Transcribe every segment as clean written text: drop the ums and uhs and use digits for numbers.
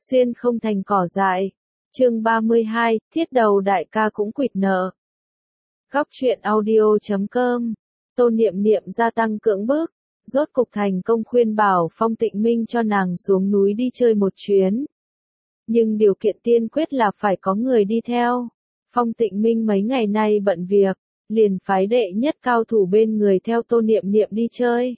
xuyên không thành cỏ dại. Chương 32, thiết đầu đại ca cũng quỵt nợ. Góc truyện audio.com. Tô Niệm Niệm gia tăng cưỡng bức, rốt cục thành công khuyên bảo Phong Tịnh Minh cho nàng xuống núi đi chơi một chuyến. Nhưng điều kiện tiên quyết là phải có người đi theo. Phong Tịnh Minh mấy ngày nay bận việc, liền phái đệ nhất cao thủ bên người theo Tô Niệm Niệm đi chơi.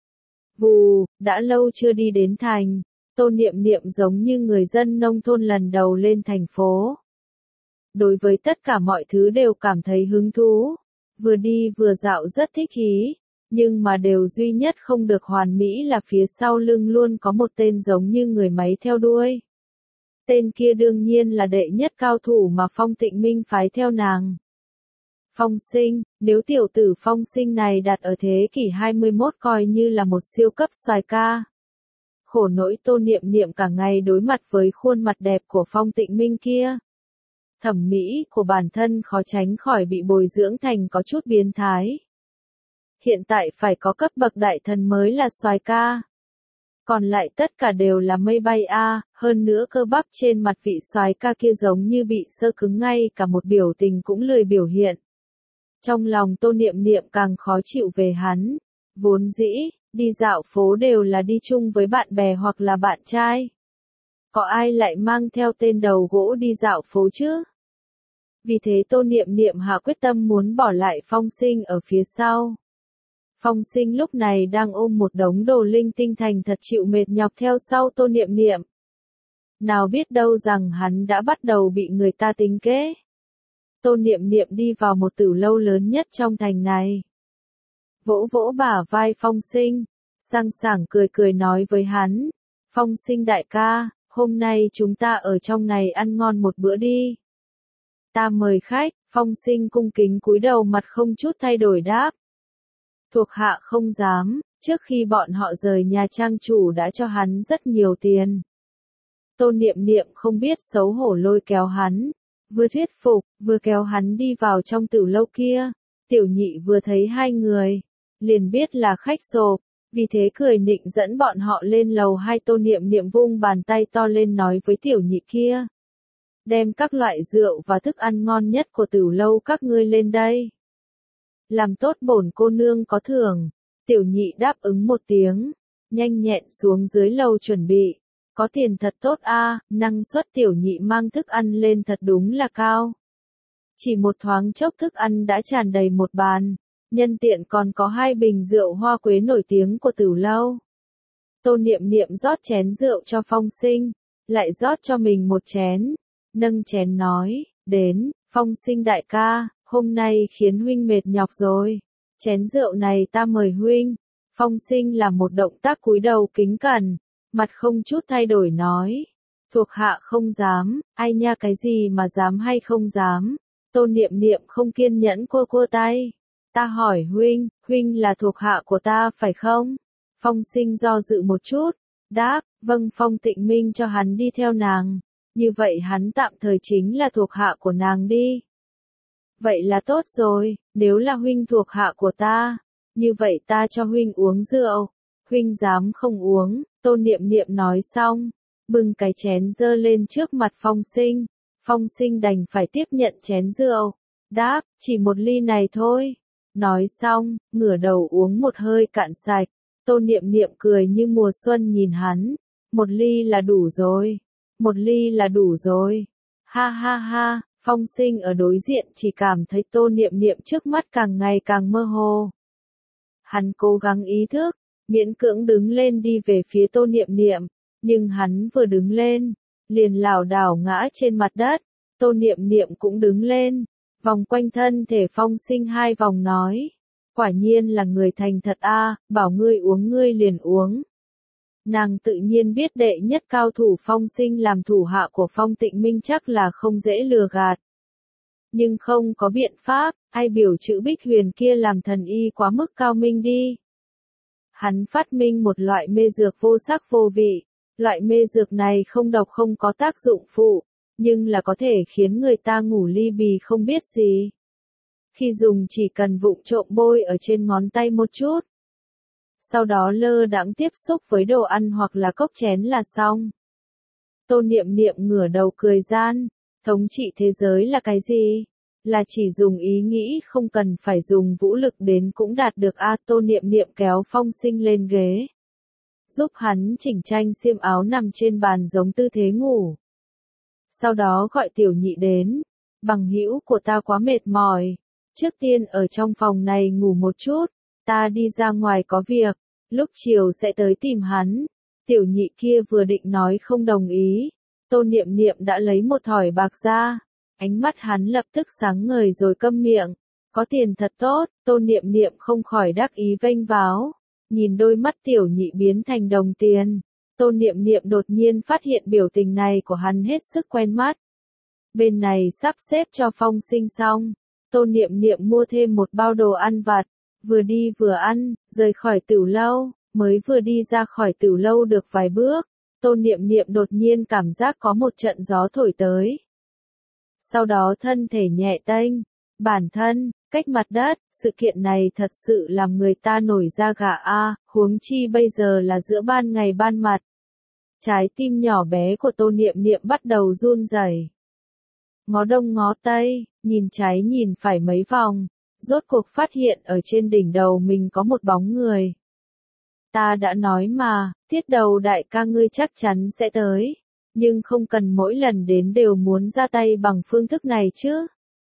Vù, đã lâu chưa đi đến thành, Tô Niệm Niệm giống như người dân nông thôn lần đầu lên thành phố. Đối với tất cả mọi thứ đều cảm thấy hứng thú, vừa đi vừa dạo rất thích ý, nhưng mà điều duy nhất không được hoàn mỹ là phía sau lưng luôn có một tên giống như người máy theo đuôi. Tên kia đương nhiên là đệ nhất cao thủ mà Phong Tịnh Minh phái theo nàng. Phong Sinh, nếu tiểu tử Phong Sinh này đặt ở thế kỷ 21 coi như là một siêu cấp soái ca. Khổ nỗi Tô Niệm Niệm cả ngày đối mặt với khuôn mặt đẹp của Phong Tịnh Minh kia. Thẩm mỹ của bản thân khó tránh khỏi bị bồi dưỡng thành có chút biến thái. Hiện tại phải có cấp bậc đại thần mới là soái ca. Còn lại tất cả đều là mây bay hơn nữa cơ bắp trên mặt vị soái ca kia giống như bị sơ cứng, ngay cả một biểu tình cũng lười biểu hiện. Trong lòng Tô Niệm Niệm càng khó chịu về hắn, vốn dĩ, đi dạo phố đều là đi chung với bạn bè hoặc là bạn trai. Có ai lại mang theo tên đầu gỗ đi dạo phố chứ? Vì thế Tô Niệm Niệm hạ quyết tâm muốn bỏ lại Phong Sinh ở phía sau. Phong Sinh lúc này đang ôm một đống đồ linh tinh thành thật chịu mệt nhọc theo sau Tô Niệm Niệm. Nào biết đâu rằng hắn đã bắt đầu bị người ta tính kế. Tô Niệm Niệm đi vào một tử lâu lớn nhất trong thành này. Vỗ vỗ bả vai Phong Sinh, sang sảng cười cười nói với hắn, Phong Sinh đại ca, hôm nay chúng ta ở trong này ăn ngon một bữa đi. Ta mời khách. Phong Sinh cung kính cúi đầu, mặt không chút thay đổi đáp. Thuộc hạ không dám, trước khi bọn họ rời nhà trang chủ đã cho hắn rất nhiều tiền. Tô Niệm Niệm không biết xấu hổ lôi kéo hắn, vừa thuyết phục, vừa kéo hắn đi vào trong tử lâu kia. Tiểu Nhị vừa thấy hai người, liền biết là khách sộp, vì thế cười nịnh dẫn bọn họ lên lầu 2. Tô Niệm Niệm vung bàn tay to lên nói với Tiểu Nhị kia. Đem các loại rượu và thức ăn ngon nhất của tử lâu các ngươi lên đây. Làm tốt bổn cô nương có thưởng. Tiểu Nhị đáp ứng một tiếng, nhanh nhẹn xuống dưới lầu chuẩn bị. Có tiền thật tốt năng suất Tiểu Nhị mang thức ăn lên thật đúng là cao. Chỉ một thoáng chốc thức ăn đã tràn đầy một bàn, nhân tiện còn có 2 bình rượu hoa quế nổi tiếng của tử lâu. Tô Niệm Niệm rót chén rượu cho Phong Sinh, lại rót cho mình một chén, nâng chén nói, đến, Phong Sinh đại ca, hôm nay khiến huynh mệt nhọc rồi, chén rượu này ta mời huynh. Phong Sinh làm một động tác cúi đầu kính cẩn, mặt không chút thay đổi nói, thuộc hạ không dám. Ai nha, cái gì mà dám hay không dám? Tô Niệm Niệm không kiên nhẫn cua tay. Ta hỏi huynh là thuộc hạ của ta phải không? Phong Sinh do dự một chút, đáp, vâng. Phong Tịnh Minh cho hắn đi theo nàng, như vậy hắn tạm thời chính là thuộc hạ của nàng đi. Vậy là tốt rồi, nếu là huynh thuộc hạ của ta, như vậy ta cho huynh uống rượu, huynh dám không uống? Tô Niệm Niệm nói xong, bưng cái chén dơ lên trước mặt Phong Sinh. Phong Sinh đành phải tiếp nhận chén rượu, đáp, chỉ một ly này thôi. Nói xong, ngửa đầu uống một hơi cạn sạch. Tô Niệm Niệm cười như mùa xuân nhìn hắn, một ly là đủ rồi, một ly là đủ rồi. Ha ha ha. Phong Sinh ở đối diện chỉ cảm thấy Tô Niệm Niệm trước mắt càng ngày càng mơ hồ. Hắn cố gắng ý thức, miễn cưỡng đứng lên đi về phía Tô Niệm Niệm, nhưng hắn vừa đứng lên, liền lảo đảo ngã trên mặt đất. Tô Niệm Niệm cũng đứng lên, vòng quanh thân thể Phong Sinh 2 vòng nói, quả nhiên là người thành thật bảo ngươi uống ngươi liền uống. Nàng tự nhiên biết đệ nhất cao thủ Phong Sinh làm thủ hạ của Phong Tịnh Minh chắc là không dễ lừa gạt. Nhưng không có biện pháp, ai biểu chữ Bích Huyền kia làm thần y quá mức cao minh đi. Hắn phát minh một loại mê dược vô sắc vô vị, loại mê dược này không độc không có tác dụng phụ, nhưng là có thể khiến người ta ngủ ly bì không biết gì. Khi dùng chỉ cần vụng trộm bôi ở trên ngón tay một chút, sau đó lơ đãng tiếp xúc với đồ ăn hoặc là cốc chén là xong. Tôn Niệm Niệm ngửa đầu cười gian, thống trị thế giới là cái gì? Là chỉ dùng ý nghĩ không cần phải dùng vũ lực đến cũng đạt được a. Tôn Niệm Niệm kéo Phong Sinh lên ghế, giúp hắn chỉnh tranh xiêm áo nằm trên bàn giống tư thế ngủ. Sau đó gọi Tiểu Nhị đến, bằng hữu của ta quá mệt mỏi, trước tiên ở trong phòng này ngủ một chút, ta đi ra ngoài có việc, lúc chiều sẽ tới tìm hắn. Tiểu Nhị kia vừa định nói không đồng ý, Tôn Niệm Niệm đã lấy một thỏi bạc ra, ánh mắt hắn lập tức sáng ngời rồi câm miệng. Có tiền thật tốt, Tôn Niệm Niệm không khỏi đắc ý vênh váo, nhìn đôi mắt Tiểu Nhị biến thành đồng tiền. Tôn Niệm Niệm đột nhiên phát hiện biểu tình này của hắn hết sức quen mắt. Bên này sắp xếp cho Phong Sinh xong, Tôn Niệm Niệm mua thêm một bao đồ ăn vặt, vừa đi vừa ăn, rời khỏi tửu lâu, mới vừa đi ra khỏi tửu lâu được vài bước, Tôn Niệm Niệm đột nhiên cảm giác có một trận gió thổi tới. Sau đó thân thể nhẹ tênh, bản thân, cách mặt đất, sự kiện này thật sự làm người ta nổi da gà a, huống chi bây giờ là giữa ban ngày ban mặt. Trái tim nhỏ bé của Tôn Niệm Niệm bắt đầu run rẩy. Ngó đông ngó tây, nhìn trái nhìn phải mấy vòng, rốt cuộc phát hiện ở trên đỉnh đầu mình có một bóng người. Ta đã nói mà, Thiết Đầu đại ca ngươi chắc chắn sẽ tới, nhưng không cần mỗi lần đến đều muốn ra tay bằng phương thức này chứ.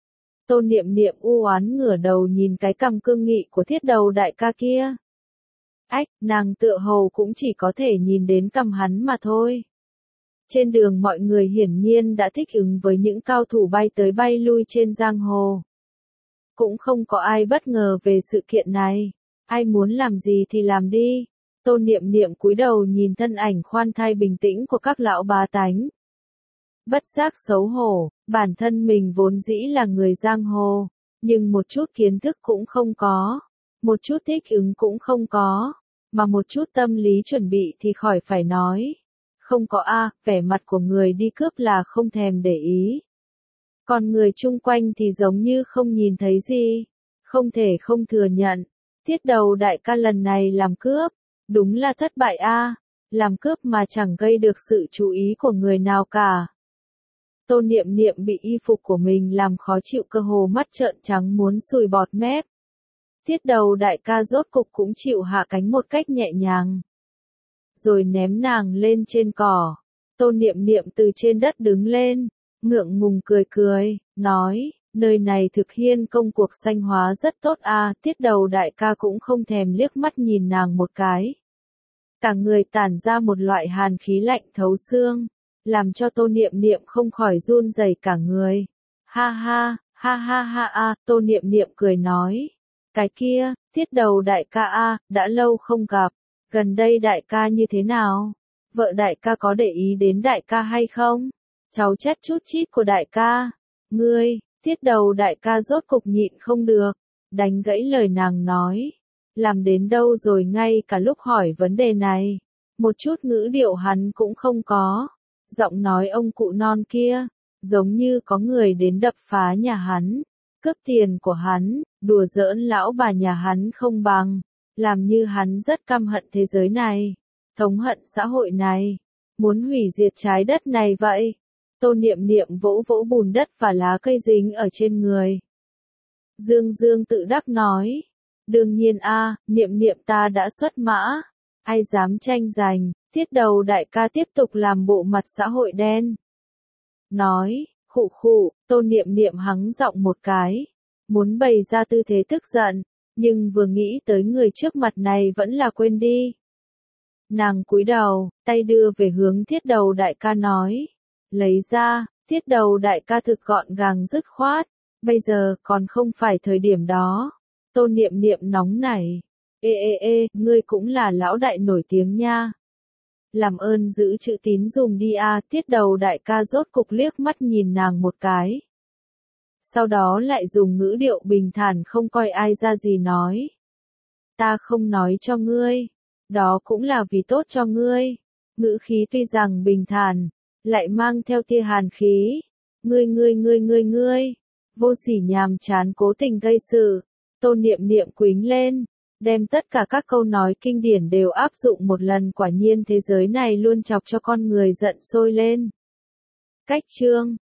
Tôn Niệm Niệm u oán ngửa đầu nhìn cái cằm cương nghị của Thiết Đầu đại ca kia. Ách, nàng tựa hồ cũng chỉ có thể nhìn đến cằm hắn mà thôi. Trên đường mọi người hiển nhiên đã thích ứng với những cao thủ bay tới bay lui trên giang hồ. Cũng không có ai bất ngờ về sự kiện này. Ai muốn làm gì thì làm đi. Tôn Niệm Niệm cúi đầu nhìn thân ảnh khoan thai bình tĩnh của các lão bá tánh. Bất giác xấu hổ, bản thân mình vốn dĩ là người giang hồ, nhưng một chút kiến thức cũng không có, một chút thích ứng cũng không có, mà một chút tâm lý chuẩn bị thì khỏi phải nói. Không có a, vẻ mặt của người đi cướp là không thèm để ý. Còn người chung quanh thì giống như không nhìn thấy gì, không thể không thừa nhận. Thiết Đầu đại ca lần này làm cướp, đúng là thất bại a, làm cướp mà chẳng gây được sự chú ý của người nào cả. Tôn Niệm Niệm bị y phục của mình làm khó chịu cơ hồ mắt trợn trắng muốn sùi bọt mép. Thiết Đầu đại ca rốt cục cũng chịu hạ cánh một cách nhẹ nhàng. Rồi ném nàng lên trên cỏ. Tôn Niệm Niệm từ trên đất đứng lên, ngượng ngùng cười cười, nói, nơi này thực hiện công cuộc sanh hóa rất tốt a. Thiết Đầu đại ca cũng không thèm liếc mắt nhìn nàng một cái. Cả người tản ra một loại hàn khí lạnh thấu xương, làm cho Tôn Niệm Niệm không khỏi run rẩy cả người. Ha ha, ha ha ha a, Tôn Niệm Niệm cười nói, cái kia, Thiết Đầu đại ca a, đã lâu không gặp. Gần đây đại ca như thế nào? Vợ đại ca có để ý đến đại ca hay không? Cháu chất chút chít của đại ca. Ngươi, Thiết Đầu đại ca rốt cục nhịn không được. Đánh gãy lời nàng nói. Làm đến đâu rồi ngay cả lúc hỏi vấn đề này. Một chút ngữ điệu hắn cũng không có. Giọng nói ông cụ non kia. Giống như có người đến đập phá nhà hắn. Cướp tiền của hắn. Đùa giỡn lão bà nhà hắn không bằng. Làm như hắn rất căm hận thế giới này, thống hận xã hội này, muốn hủy diệt trái đất này vậy. Tôn Niệm Niệm vỗ vỗ bùn đất và lá cây dính ở trên người. Dương Dương tự đắc nói, đương nhiên a, Niệm Niệm ta đã xuất mã, ai dám tranh giành. Thiết Đầu đại ca tiếp tục làm bộ mặt xã hội đen. Nói, khụ khụ, Tôn Niệm Niệm hắng giọng một cái, muốn bày ra tư thế tức giận. Nhưng vừa nghĩ tới người trước mặt này vẫn là quên đi. Nàng cúi đầu, tay đưa về hướng Thiết Đầu đại ca nói. Lấy ra, Thiết Đầu đại ca thực gọn gàng dứt khoát. Bây giờ còn không phải thời điểm đó. Tôn Niệm Niệm nóng nảy. Ê, ngươi cũng là lão đại nổi tiếng nha. Làm ơn giữ chữ tín dùm đi a. Thiết Đầu đại ca rốt cục liếc mắt nhìn nàng một cái. Sau đó lại dùng ngữ điệu bình thản không coi ai ra gì nói. Ta không nói cho ngươi, đó cũng là vì tốt cho ngươi. Ngữ khí tuy rằng bình thản, lại mang theo tia hàn khí. Ngươi, vô sỉ nhàm chán cố tình gây sự. Tôn Niệm Niệm quýnh lên, đem tất cả các câu nói kinh điển đều áp dụng một lần, quả nhiên thế giới này luôn chọc cho con người giận sôi lên. Cách chương